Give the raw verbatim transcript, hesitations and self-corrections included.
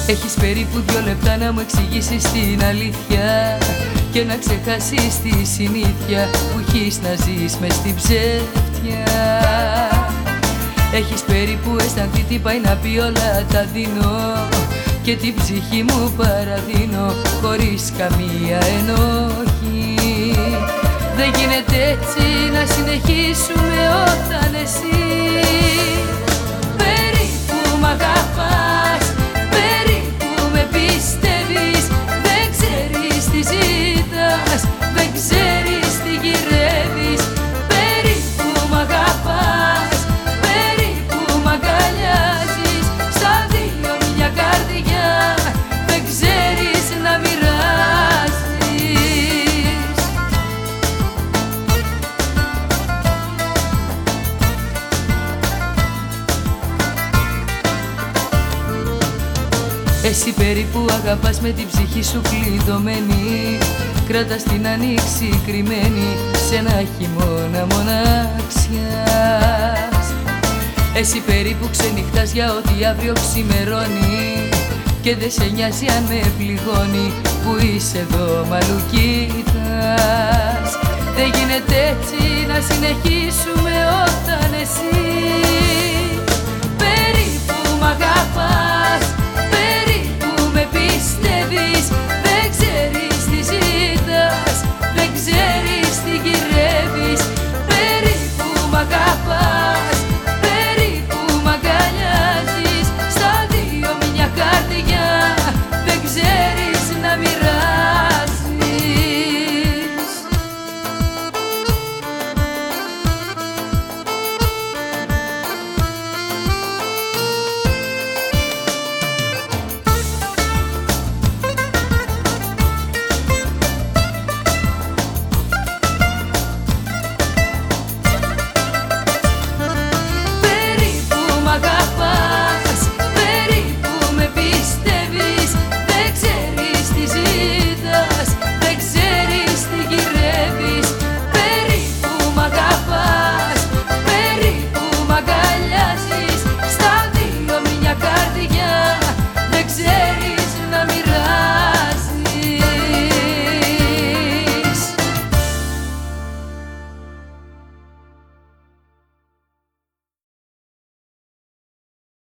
Έχεις περίπου δυο λεπτά να μου εξηγήσεις την αλήθεια και να ξεχάσεις τη συνήθεια που έχεις να ζεις μες στην ψεύτια. Έχεις περίπου αισθανθεί τι πάει να πει όλα τα δίνω και την ψυχή μου παραδίνω χωρίς καμία ενόχη. Δεν γίνεται έτσι να συνεχίσουμε όταν εσύ περίπου μ' αγαπάς, περίπου με πιστεύεις. Δεν ξέρεις τι ζητάς, δεν ξέρεις τι γυρεύεις. Περίπου μ' αγαπάς, περίπου μ' αγκαλιάζεις. Στα δύο μια καρδιά δεν ξέρεις να μοιράζεις. Εσύ περίπου αγαπάς με την ψυχή σου κλειδωμένη, κρατάς την ανοίξη κρυμμένη σε ένα χειμώνα μοναξιάς. Εσύ περίπου ξενυχτάς για ό,τι αύριο ξημερώνει και δεν σε νοιάζει αν με πληγώνει που είσαι εδώ μ' αλλού κοιτάς. Δεν γίνεται έτσι να συνεχίσουμε όταν εσύ